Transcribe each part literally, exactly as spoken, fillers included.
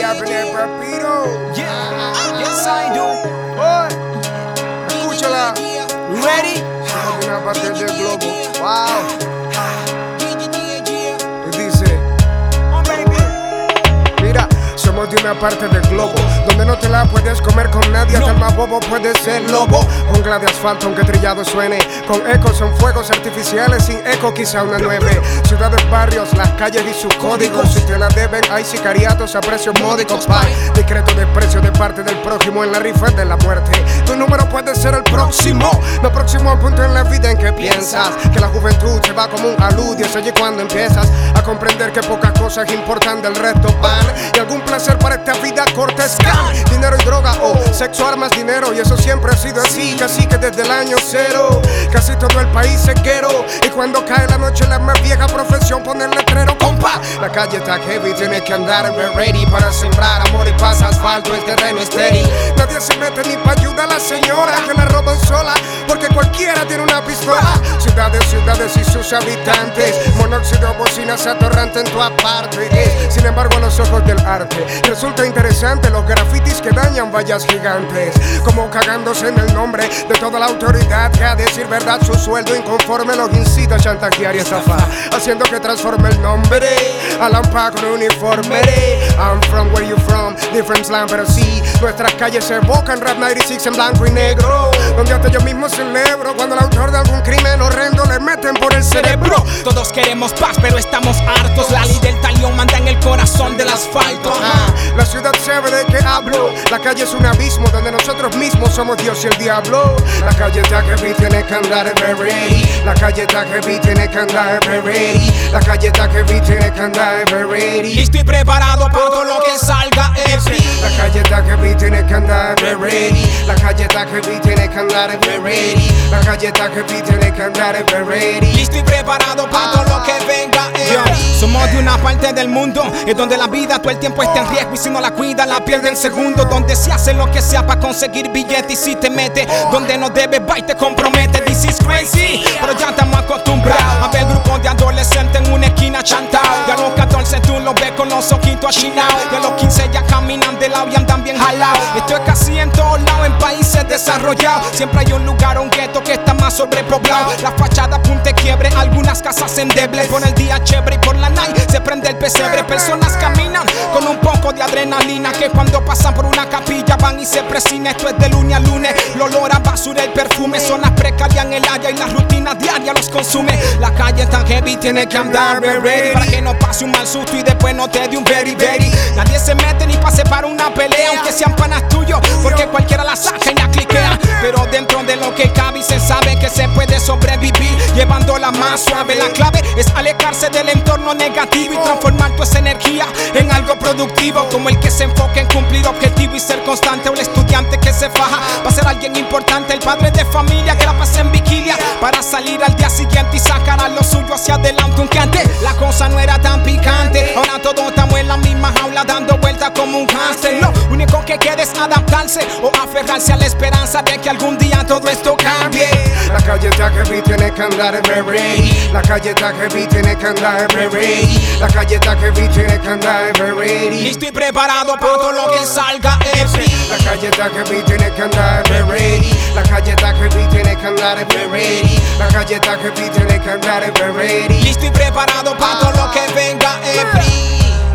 happening, papito? Yeah, yes I do. Boy, escúchala. Ready? Somos de una parte del globo. Wow. Y dice, Oh baby. mira, somos de una parte del globo donde no te la puedes comer con nadie, hasta el más bobo puede ser lobo. Jungla de asfalto aunque trillado suene, con ecos son fuegos artificiales, sin eco quizá una nueve. Ciudades, barrios, las calles y sus códigos, si te la deben hay sicariatos a precios módicos. Pay, discreto desprecio de parte del prójimo en la rifa de la muerte. Tu número puede ser el próximo, lo próximo a un punto en la vida en que piensas que la juventud se va como un alud, y es allí cuando empiezas a comprender que pocas cosas importan del resto van, y algún placer para esta vida corta es can. Dinero y droga o sexo, armas, dinero, y eso siempre ha sido así, casi que desde el año cero. Casi todo el país es guero, y cuando cae la noche la más vieja profesión pone el letrero. Compa, la calle está heavy, tienes que andar en ready para sembrar amor y pasa asfalto, el terreno estéril. Nadie se mete ni pa' ayudar a la señora que la roban sola, porque cualquiera tiene una pistola. Ciudades, ciudades y sus habitantes, monóxido, bocinas atorrante en toda parte. Eh, sin embargo a los ojos del arte resulta interesante los grafitis que dañan vallas gigantes, como cagándose en el nombre de toda la autoridad que a decir verdad su sueldo inconforme los incita a chantajear y estafar, haciendo que transforme el nombre a lampa con uniforme. I'm from where you from, different slang, pero sí, nuestras calles se evocan rap noventa y seis en blanco y negro, donde hasta yo mismo celebro cuando el autor de algún crimen horrendo le meten por el cerebro. Todos queremos paz, pero estamos hartos. La ley del talión manda en el corazón del asfalto. Ah, la ciudad sabe de qué hablo. La calle es un abismo donde nosotros mismos somos Dios y el diablo. La calle está heavy, tiene que andar ready. La calle está heavy, tiene que andar ready. La calle está heavy, tiene que andar ready. Y estoy preparado para todo lo que salga heavy. La calle está heavy, tiene que andar ready. La calle está heavy, tiene que andar ready. La calle está heavy, tiene que andar ready. Y estoy preparado para todo lo que venga heavy. Somos de una parte del mundo es donde la vida todo el tiempo está en riesgo, y si no la cuida la pierde en segundo, donde se hace lo que sea para conseguir billetes, y si te metes donde no debes va y te compromete. This is crazy, pero ya estamos acostumbrados a ver grupos de adolescentes en una esquina chantao. Y a los catorce tú los ves con los ojitos achinados, y a los quince ya caminan de lado y andan bien jalados. Esto es casi en todos lados en países desarrollados. Siempre hay un lugar, un gueto que está más sobrepoblado. Las fachadas punte quiebre, algunas casas endebles. Por el día chévere y por la night se prende el pesebre. Personas caminan con un poco de adrenalina, que cuando pasan por una capilla van y se presinan. Esto es de lunes a lunes, el olor a basura, el perfume, zonas precarias en el área y las rutinas diarias los consume. La calle está heavy, tiene que andar ready para que no pase un mal susto y después no te dé un very very. Nadie se mete ni pase para una pelea, aunque sean panas tuyos, porque cualquiera la saca y la cliquea. Pero dentro de lo que cabe se sabe que se puede sobrevivir llevándola más suave. La clave es alejarse del entorno negativo y transformar tu esa energía en algo productivo, como el que se enfoca en cumplir objetivos y ser constante, o el estudiante que se faja para ser alguien importante, el padre de familia que la pasa en vigilia para salir al día siguiente y sacar a lo suyo hacia adelante. Aunque antes la cosa no era tan picante, ahora todos estamos en la misma jaula dando vueltas como un hámster. Lo único que queda es adaptarse o aferrarse a la esperanza de que algún día todo esto cambie. La calle está heavy, tiene que andar ready. La calle está heavy, tiene que andar ready. La calle está heavy, tiene que andar ready. Y estoy preparado para todo lo que salga heavy. La calle está heavy, tiene que andar ready. La calle está heavy, tiene que andar ready. La calle está heavy, tiene que andar ready. Y estoy preparado para todo lo que venga heavy.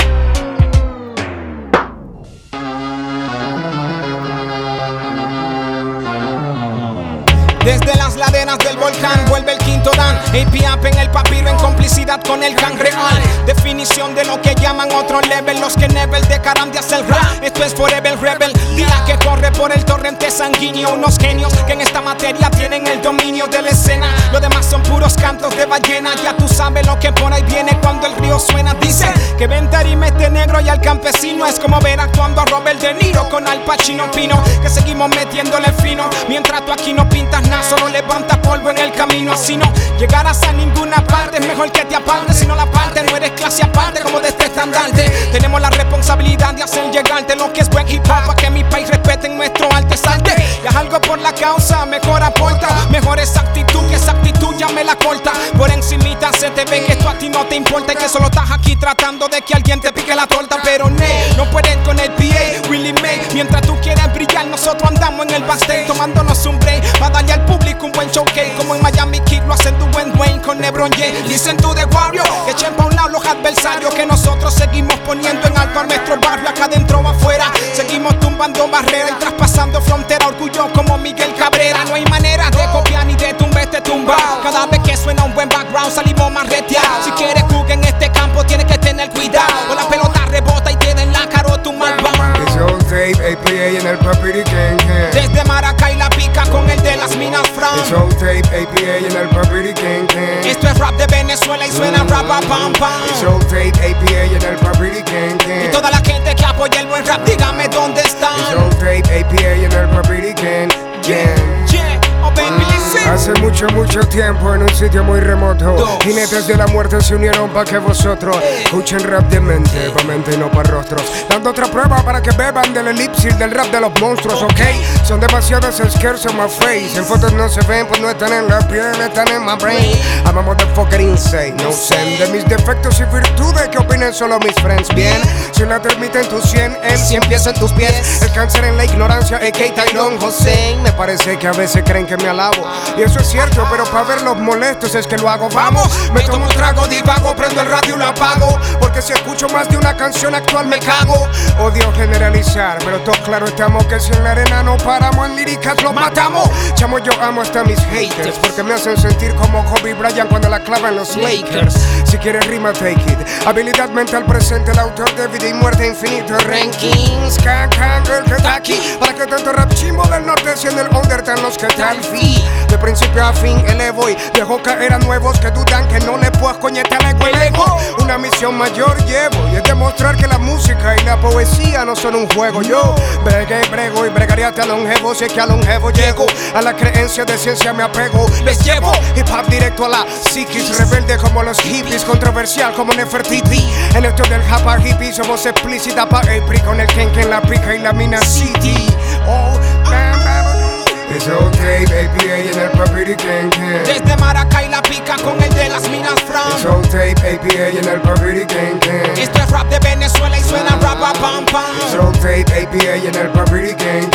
Desde las laderas del volcán vuelve el quinto dan, A P up en el papiro en complicidad con el can real. Definición de lo que llaman otro level, los que nevel dejarán de hacer rap. Esto es Forever Rebel, día que corre por el torrente sanguíneo. Unos genios que en esta materia tienen el dominio de la escena. Lo demás son puros cantos de ballena. Ya tú sabes lo que por ahí viene cuando el río suena. Dice que ven tarimete negro y al campesino es como ver actuando a Robert De Niro con Al Pacino Pino. Que seguimos metiéndole fino mientras tú aquí no pintas nada, solo levanta polvo en el camino. Así no llegarás a ninguna parte, es mejor que te apartes. Si no la parte, no eres clase aparte como de este estandarte. Tenemos la responsabilidad de hacer llegarte lo que es buen hip hop, para que mi país respete nuestro arte salte. Y haz algo por la causa, mejor aporta. Mejor esa actitud, que esa actitud ya me la corta. Por encimita se te ve que esto a ti no te importa, y que solo estás aquí tratando de que alguien te pique la torta. Pero ne, no pueden con el LeBron James. Listen to the warrior, echen pa' un lado los adversarios, que nosotros seguimos poniendo en alto a nuestro barrio, acá adentro o afuera. Seguimos tumbando barreras y traspasando frontera, orgullo como Miguel Cabrera. No hay manera de copiar ni de tumba este tumbao. Cada vez que suena un buen background salimos más reteados. Si quieres jugar en este campo tienes que tener cuidado, o la pelota rebota y tiene en la carota un mal bang. It's old tape, A P A en el papiri can can. Desde Maracay la pica con el de las minas Fran. It's old tape, A P A en el papiri can can. Esto es rap de Venezuela y suena mm. rap a pam pam. It's old tape, A P A en el papiri can can. Y toda la gente que apoya el buen rap, dígame dónde están. It's old tape, A P A en el papiri can can. Yeah, oh baby, listen. Hace mucho, mucho tiempo en un sitio muy remoto, Dos. jinetes de la muerte se unieron para que vosotros escuchen rap de mente, pa' mente y no pa' rostros. Dando otra prueba para que beban del elipsis del rap de los monstruos, ok. Son demasiadas scares on my face. En fotos no se ven, pues no están en la piel, están en my brain. I'm a motherfucker insane, no sé. De mis defectos y virtudes que opinen solo mis friends. Bien, si la termita en tu cien, el cien pies en tus pies. El cáncer en la ignorancia, a k Tyrone José. Me parece que a veces creen que me alabo, y eso es cierto, pero para verlos molestos es que lo hago. Vamos, me tomo un trago, divago, prendo el radio y lo apago, porque si escucho más de una canción actual me cago. Odio generalizar, pero todos claro estamos que si en la arena no paramos, en líricas los matamos. Chamo, yo amo hasta mis haters, porque me hacen sentir como Kobe Bryant cuando la clavan los Lakers. Si quieres rima, take it. Habilidad mental presente, el autor de vida y muerte infinito. Rankings, can, can, girl, que está aquí. Para que tanto rap chimbo del norte siendo el undertale los que tal fi. De principio a fin elevo y dejo caer a nuevos que dudan que no le puedo coñetar al ego, el ego. Una misión mayor llevo y es demostrar que la música y la poesía no son un juego. Yo bregué, brego y bregaré hasta longevo. Si es que a longevo llego, a la creencia de ciencia me apego. Les llevo hip hop directo a la psiquis, rebelde como los hippies, controversial como Nefertiti. En esto del japa hippie somos explícita pa' April con el ken en la pica y la mina city. Oh, bam, bam. It's old tape, A P A en el papiri can can. Desde Maracay la pica con el de las minas Fran. It's old tape, A P A en el papiri can can. Esto es rap de Venezuela y suena rap a pam pam. It's old tape, A P A en el papiri can